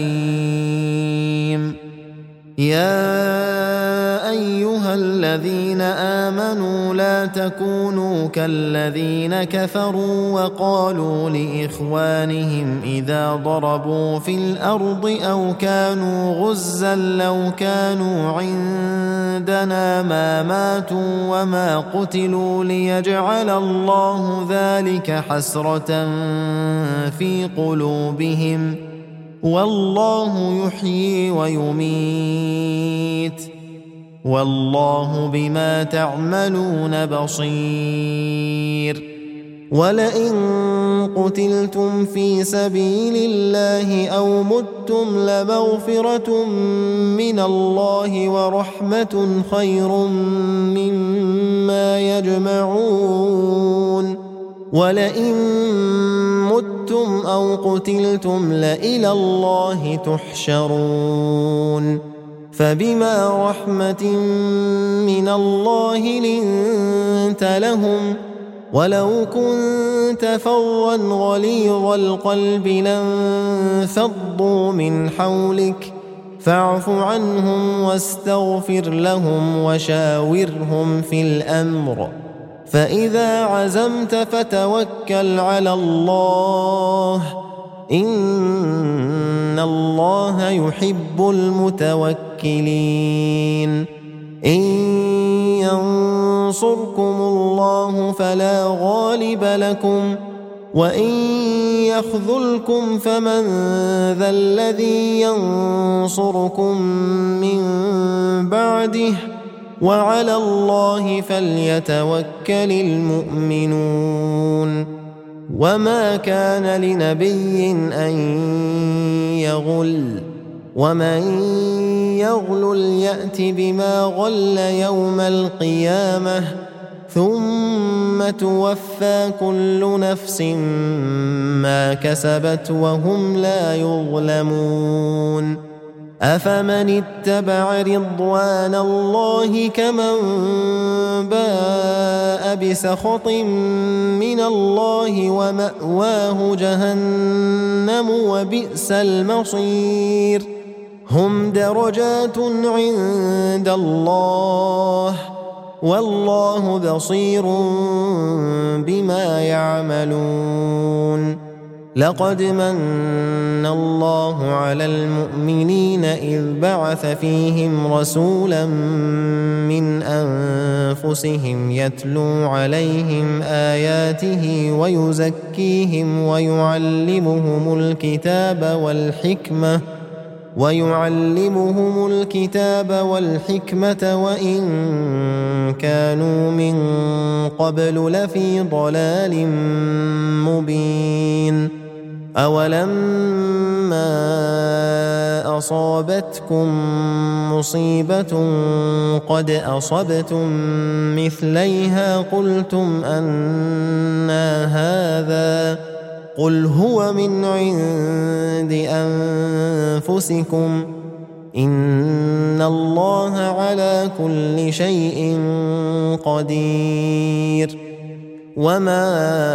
حليم يا أيها الذين آمنوا لا تكونوا كالذين كفروا وقالوا لإخوانهم إذا ضربوا في الأرض أو كانوا غزا لو كانوا عندنا ما ماتوا وما قتلوا ليجعل الله ذلك حسرة في قلوبهم والله يحيي ويميت والله بما تعملون بصير ولئن قتلتم في سبيل الله أو متم لمغفرة من الله ورحمة خير مما يجمعون ولئن متم أو قتلتم لإلى الله تحشرون فبما رحمة من الله لنت لهم ولو كنت فظا غليظ القلب لانفضوا من حولك فاعف عنهم واستغفر لهم وشاورهم في الأمر فإذا عزمت فتوكل على الله إن الله يحب المتوكلين إن ينصركم الله فلا غالب لكم وإن يخذلكم فمن ذا الذي ينصركم من بعده وعلى الله فليتوكل المؤمنون وما كان لنبي أن يغل ومن يغل يأت بما غل يوم القيامة ثم توفى كل نفس ما كسبت وهم لا يظلمون أفمن اتبع رضوان الله كمن باء بسخط من الله ومأواه جهنم وبئس المصير هم درجات عند الله والله بصير بما يعملون لقد من الله على المؤمنين إذ بعث فيهم رسولا من أنفسهم يتلو عليهم آياته ويزكيهم ويعلمهم الكتاب والحكمة وإن كانوا من قبل لفي ضلال مبين أولما أصابتكم مصيبة قد أصبتم مثليها قلتم أنى هذا قل هو من عند أنفسكم إن الله على كل شيء قدير وما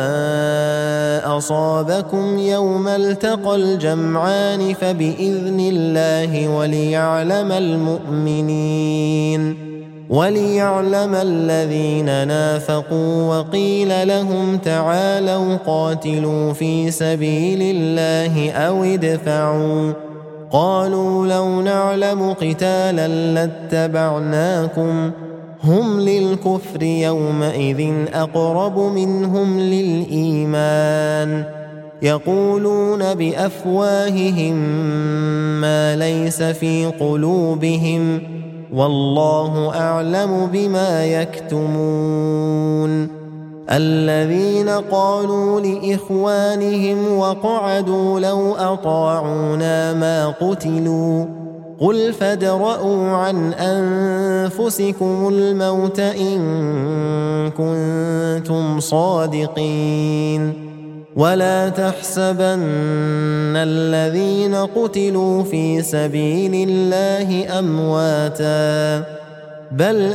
أصابكم يوم التقى الجمعان فبإذن الله وليعلم المؤمنين وليعلم الذين نافقوا وقيل لهم تعالوا قاتلوا في سبيل الله أو ادفعوا قالوا لو نعلم قتالا لاتبعناكم هم للكفر يومئذ أقرب منهم للإيمان يقولون بأفواههم ما ليس في قلوبهم والله أعلم بما يكتمون الذين قالوا لإخوانهم وقعدوا لو أطاعونا ما قتلوا قل فادرءوا عن أنفسكم الموت إن كنتم صادقين ولا تحسبن الذين قتلوا في سبيل الله أمواتا بل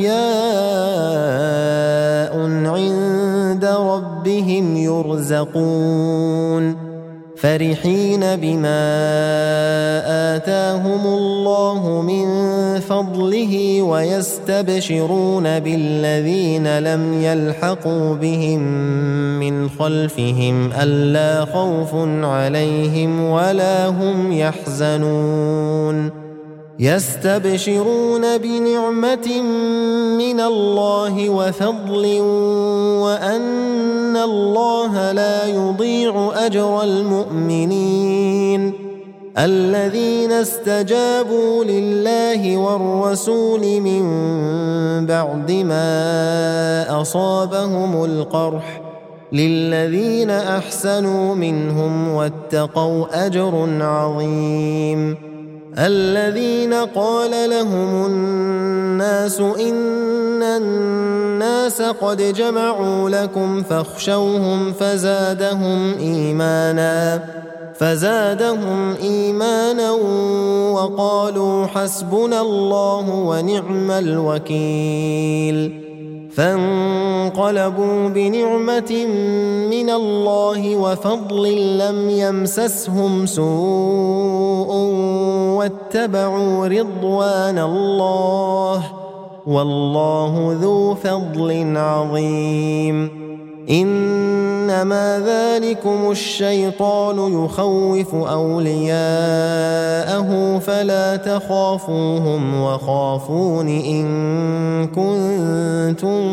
أحياء عند ربهم يرزقون فرحين بما آتاهم الله من فضله ويستبشرون بالذين لم يلحقوا بهم من خلفهم ألا خوف عليهم ولا هم يحزنون يستبشرون بنعمة من الله وفضل وأن الله لا يضيع أجر المؤمنين الذين استجابوا لله والرسول من بعد ما أصابهم القرح للذين أحسنوا منهم واتقوا أجر عظيم الذين قال لهم الناس إن الناس قد جمعوا لكم فاخشوهم فزادهم إيمانا وقالوا حسبنا الله ونعم الوكيل فانقلبوا بنعمة من الله وفضل لم يمسسهم سوء واتبعوا رضوان الله والله ذو فضل عظيم إنما ذلكم الشيطان يخوف أولياءه فلا تخافوهم وخافون إن كنتم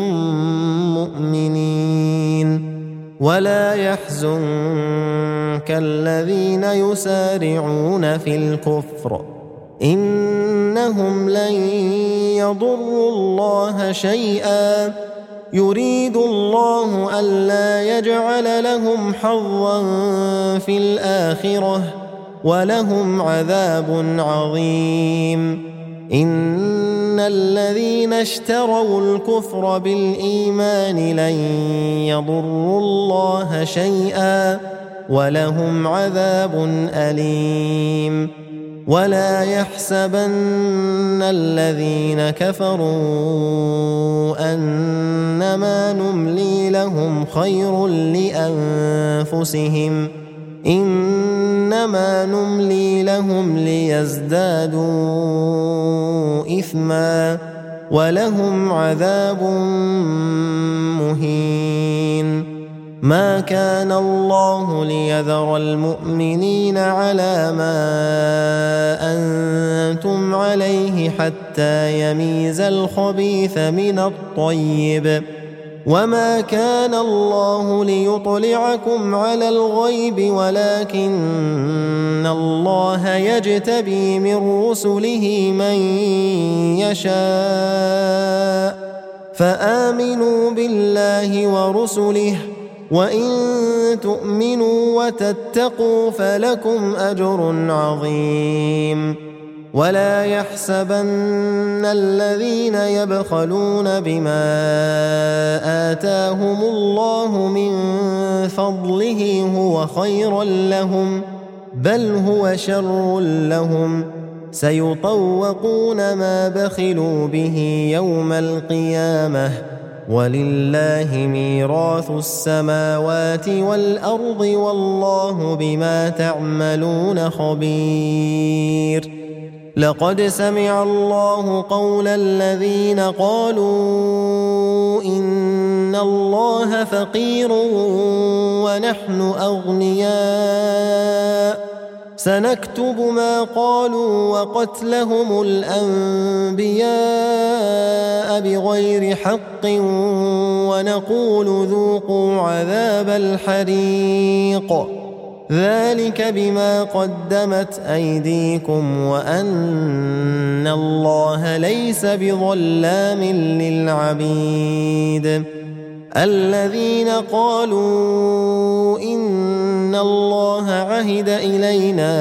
مؤمنين ولا يحزنك الذين يسارعون في الكفر إنهم لن يضروا الله شيئا يريد الله ألا يجعل لهم حظا في الآخرة ولهم عذاب عظيم إن الذين اشتروا الكفر بالإيمان لن يضروا الله شيئا ولهم عذاب أليم ولا يحسبن الذين كفروا أنما نملي لهم خير لأنفسهم إنما نملي لهم ليزدادوا إثما ولهم عذاب مهين ما كان الله ليذر المؤمنين على ما أنتم عليه حتى يميز الخبيث من الطيب وما كان الله ليطلعكم على الغيب ولكن الله يجتبي من رسله من يشاء فآمنوا بالله ورسله وإن تؤمنوا وتتقوا فلكم أجر عظيم ولا يحسبن الذين يبخلون بما آتاهم الله من فضله هو خيرا لهم بل هو شر لهم سيطوقون ما بخلوا به يوم القيامة ولله ميراث السماوات والأرض والله بما تعملون خبير لقد سمع الله قول الذين قالوا إن الله فقير ونحن أغنياء سنكتب ما قالوا وقتلهم الأنبياء بغير حق ونقول ذوقوا عذاب الحريق ذلك بما قدمت أيديكم وأن الله ليس بظلام للعبيد الذين قالوا إن الله عهد إلينا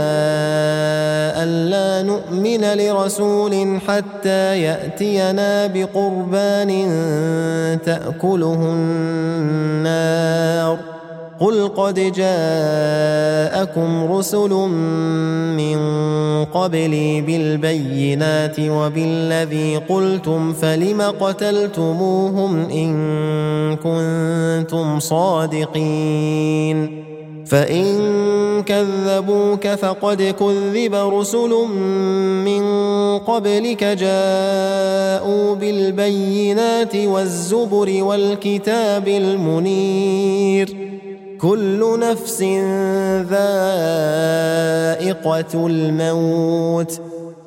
ألا نؤمن لرسول حتى يأتينا بقربان تأكله النار قل قد جاءكم رسل من قبلي بالبينات وبالذي قلتم فلم قتلتموهم إن كنتم صادقين فإن كذبوك فقد كذب رسل من قبلك جاءوا بالبينات والزبر والكتاب المنير كل نفس ذائقة الموت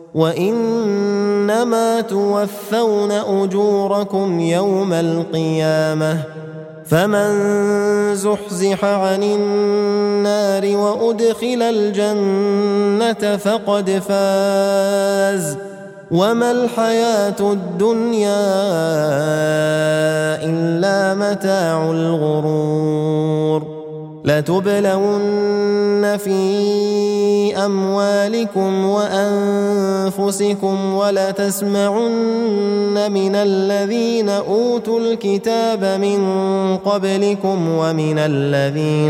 وإنما توفون أجوركم يوم القيامة فمن زحزح عن النار وأدخل الجنة فقد فاز وما الحياة الدنيا إلا متاع الغرور لتبلون في أموالكم وأنفسكم ولتسمعن من الذين أوتوا الكتاب من قبلكم ومن الذين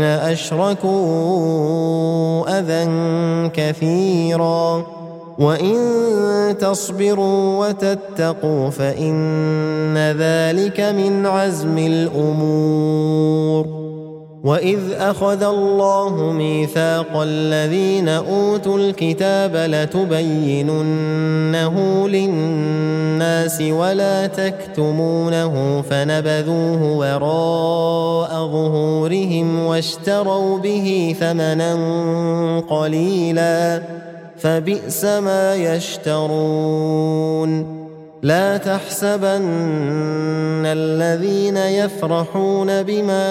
أشركوا أذى كثيرا وإن تصبروا وتتقوا فإن ذلك من عزم الأمور وإذ أخذ الله ميثاق الذين أوتوا الكتاب لتبيننه للناس ولا تكتمونه فنبذوه وراء ظهورهم واشتروا به ثمنا قليلا فبئس ما يشترون لا تحسبن الذين يفرحون بما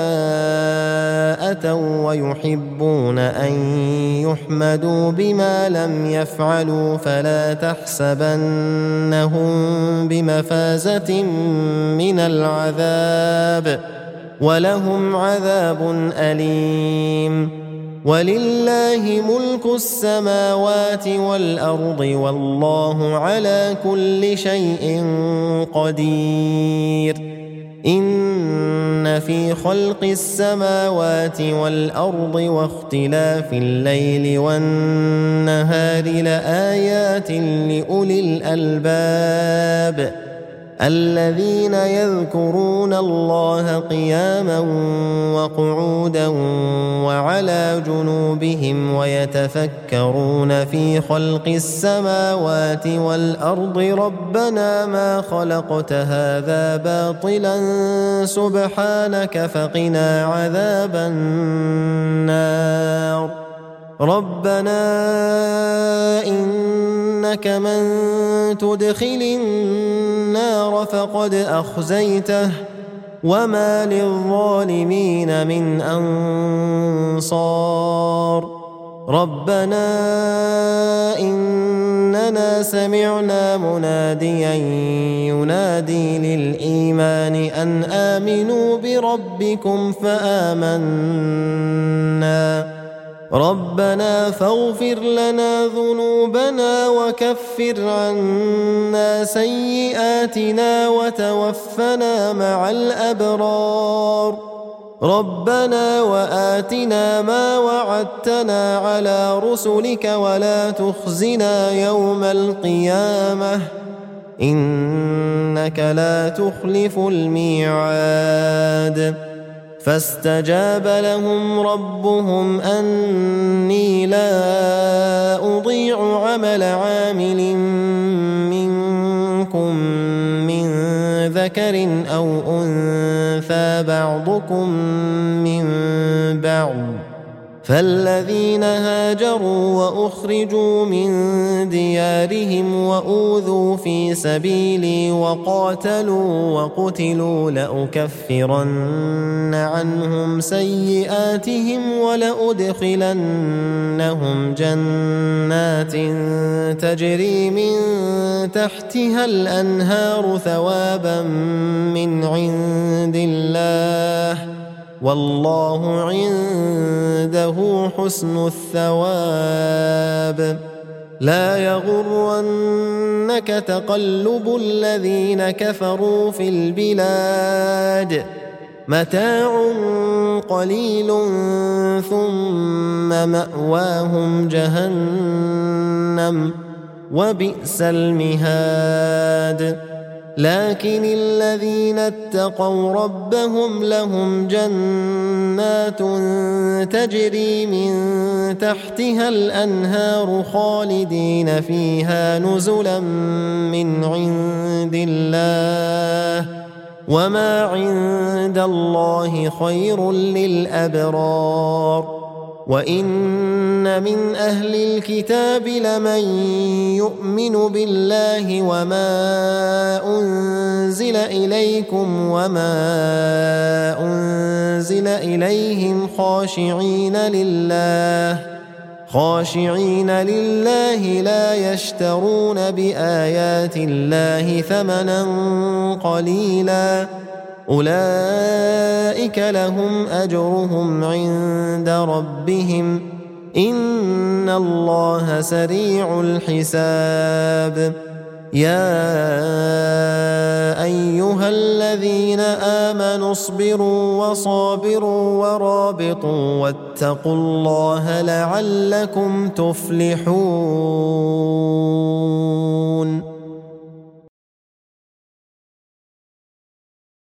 أتوا ويحبون أن يحمدوا بما لم يفعلوا فلا تحسبنهم بمفازة من العذاب ولهم عذاب أليم ولله ملك السماوات والأرض والله على كل شيء قدير إن في خلق السماوات والأرض واختلاف الليل والنهار لآيات لأولي الألباب الذين يذكرون الله قياما وقعودا وعلى جنوبهم ويتفكرون في خلق السماوات والأرض ربنا ما خلقت هذا باطلا سبحانك فقنا عذاب النار ربنا إنك من تدخل النار فقد أخزيته وما للظالمين من أنصار ربنا إننا سمعنا مناديا ينادي للإيمان أن آمنوا بربكم فآمنا ربنا فاغفر لنا ذنوبنا وكفر عنا سيئاتنا وتوفنا مع الأبرار ربنا وآتنا ما وعدتنا على رسلك ولا تخزنا يوم القيامة إنك لا تخلف الميعاد فاستجاب لهم ربهم أني لا أضيع عمل عامل منكم من ذكر أو أنثى بعضكم من بعض فالذين هاجروا وأخرجوا من ديارهم وأوذوا في سبيلي وقاتلوا وقتلوا لأكفرن عنهم سيئاتهم ولأدخلنهم جنات تجري من تحتها الأنهار ثوابا من عند الله والله عنده حسن الثواب لا يغرنك تقلب الذين كفروا في البلاد متاع قليل ثم مأواهم جهنم وبئس المهاد لكن الذين اتقوا ربهم لهم جنات تجري من تحتها الأنهار خالدين فيها نزلا من عند الله وما عند الله خير للأبرار وإن من أهل الكتاب لمن يؤمن بالله وما أنزل إليكم وما أنزل إليهم خاشعين لله لا يشترون بآيات الله ثمنا قليلا أولئك لهم أجرهم عند ربهم إن الله سريع الحساب يا أيها الذين آمنوا اصبروا وصابروا ورابطوا واتقوا الله لعلكم تفلحون